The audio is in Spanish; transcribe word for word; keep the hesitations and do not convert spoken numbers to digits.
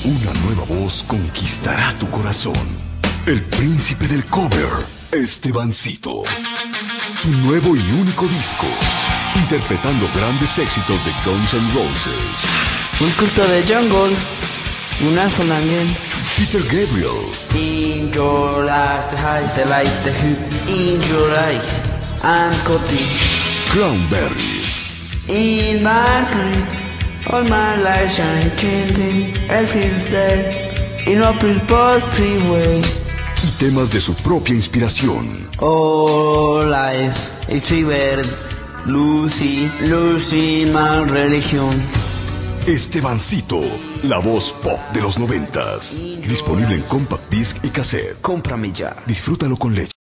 Una nueva voz conquistará tu corazón. El príncipe del cover, Estebancito. Su nuevo y único disco, interpretando grandes éxitos de Guns N' Roses. Un culto de jungle, una también. Peter Gabriel. In your eyes, the highs, the light, the hood. In your eyes, I'm Cody. Cranberries. In my dreams, all my life I'm changing every day. In a purple freeway. Y temas de su propia inspiración. Oh, life, it's river, Lucy, Lucy, my religión. Estebancito, la voz pop de los noventas. Disponible en compact disc y cassette. Cómprame ya. Disfrútalo con leche.